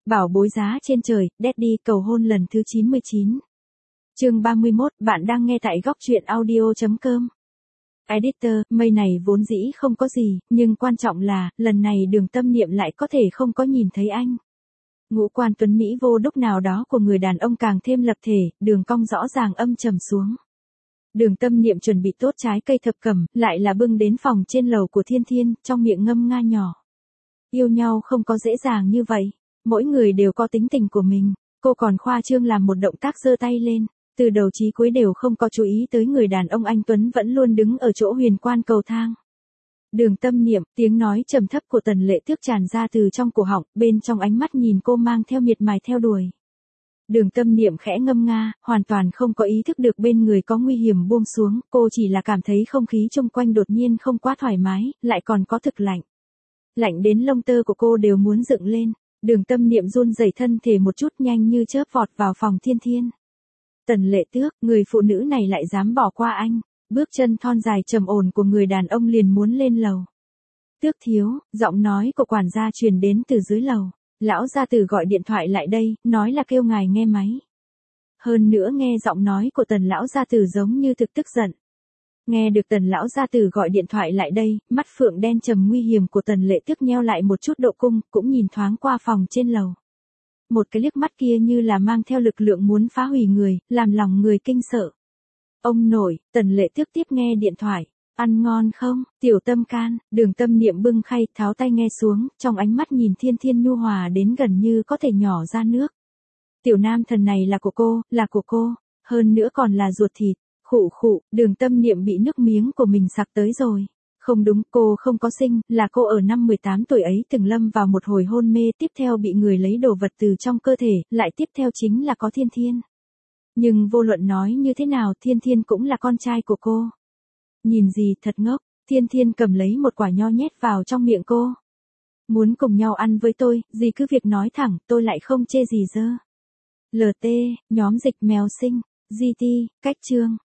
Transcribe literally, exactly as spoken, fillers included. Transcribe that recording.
Bảo bối giá trên trời, Daddy cầu hôn lần thứ chín mươi chín. Chương ba mươi mốt, bạn đang nghe tại góc truyện audio chấm com. Editor, mây này vốn dĩ không có gì, nhưng quan trọng là, lần này Đường Tâm Niệm lại có thể không có nhìn thấy anh. Ngũ quan tuấn Mỹ vô đúc nào đó của người đàn ông càng thêm lập thể, đường cong rõ ràng âm trầm xuống. Đường Tâm Niệm chuẩn bị tốt trái cây thập cẩm, lại là bưng đến phòng trên lầu của Thiên Thiên, trong miệng ngâm nga nhỏ. Yêu nhau không có dễ dàng như vậy, mỗi người đều có tính tình của mình, cô còn khoa trương làm một động tác giơ tay lên, từ đầu chí cuối đều không có chú ý tới người đàn ông anh tuấn vẫn luôn đứng ở chỗ huyền quan cầu thang. Đường Tâm Niệm, tiếng nói trầm thấp của Tần Lệ Tước tràn ra từ trong cổ họng, bên trong ánh mắt nhìn cô mang theo miệt mài theo đuổi. Đường Tâm Niệm khẽ ngâm nga, hoàn toàn không có ý thức được bên người có nguy hiểm buông xuống, cô chỉ là cảm thấy không khí xung quanh đột nhiên không quá thoải mái, lại còn có thực lạnh. Lạnh đến lông tơ của cô đều muốn dựng lên, Đường Tâm Niệm run rẩy thân thể một chút nhanh như chớp vọt vào phòng Thiên Thiên. Tần Lệ Tước, người phụ nữ này lại dám bỏ qua anh, bước chân thon dài trầm ổn của người đàn ông liền muốn lên lầu. Tước thiếu, giọng nói của quản gia truyền đến từ dưới lầu, lão gia tử gọi điện thoại lại đây, nói là kêu ngài nghe máy. Hơn nữa nghe giọng nói của Tần lão gia tử giống như thực tức giận. Nghe được Tần lão gia tử gọi điện thoại lại đây, mắt phượng đen trầm nguy hiểm của Tần Lệ Tước nheo lại một chút độ cung, cũng nhìn thoáng qua phòng trên lầu. Một cái liếc mắt kia như là mang theo lực lượng muốn phá hủy người, làm lòng người kinh sợ. Ông nội, Tần Lệ Tước tiếp nghe điện thoại. Ăn ngon không, tiểu tâm can, Đường Tâm Niệm bưng khay, tháo tay nghe xuống, trong ánh mắt nhìn Thiên Thiên nhu hòa đến gần như có thể nhỏ ra nước. Tiểu nam thần này là của cô, là của cô, hơn nữa còn là ruột thịt. Khụ khụ, Đường Tâm Niệm bị nước miếng của mình sặc tới rồi. Không đúng, cô không có sinh, là cô ở năm mười tám tuổi ấy từng lâm vào một hồi hôn mê, tiếp theo bị người lấy đồ vật từ trong cơ thể, lại tiếp theo chính là có Thiên Thiên. Nhưng vô luận nói như thế nào, Thiên Thiên cũng là con trai của cô. Nhìn gì thật ngốc, Thiên Thiên cầm lấy một quả nho nhét vào trong miệng cô. Muốn cùng nhau ăn với tôi, gì cứ việc nói thẳng, tôi lại không chê gì dơ. lờ tê, nhóm dịch mèo sinh, giê tê, cách chương.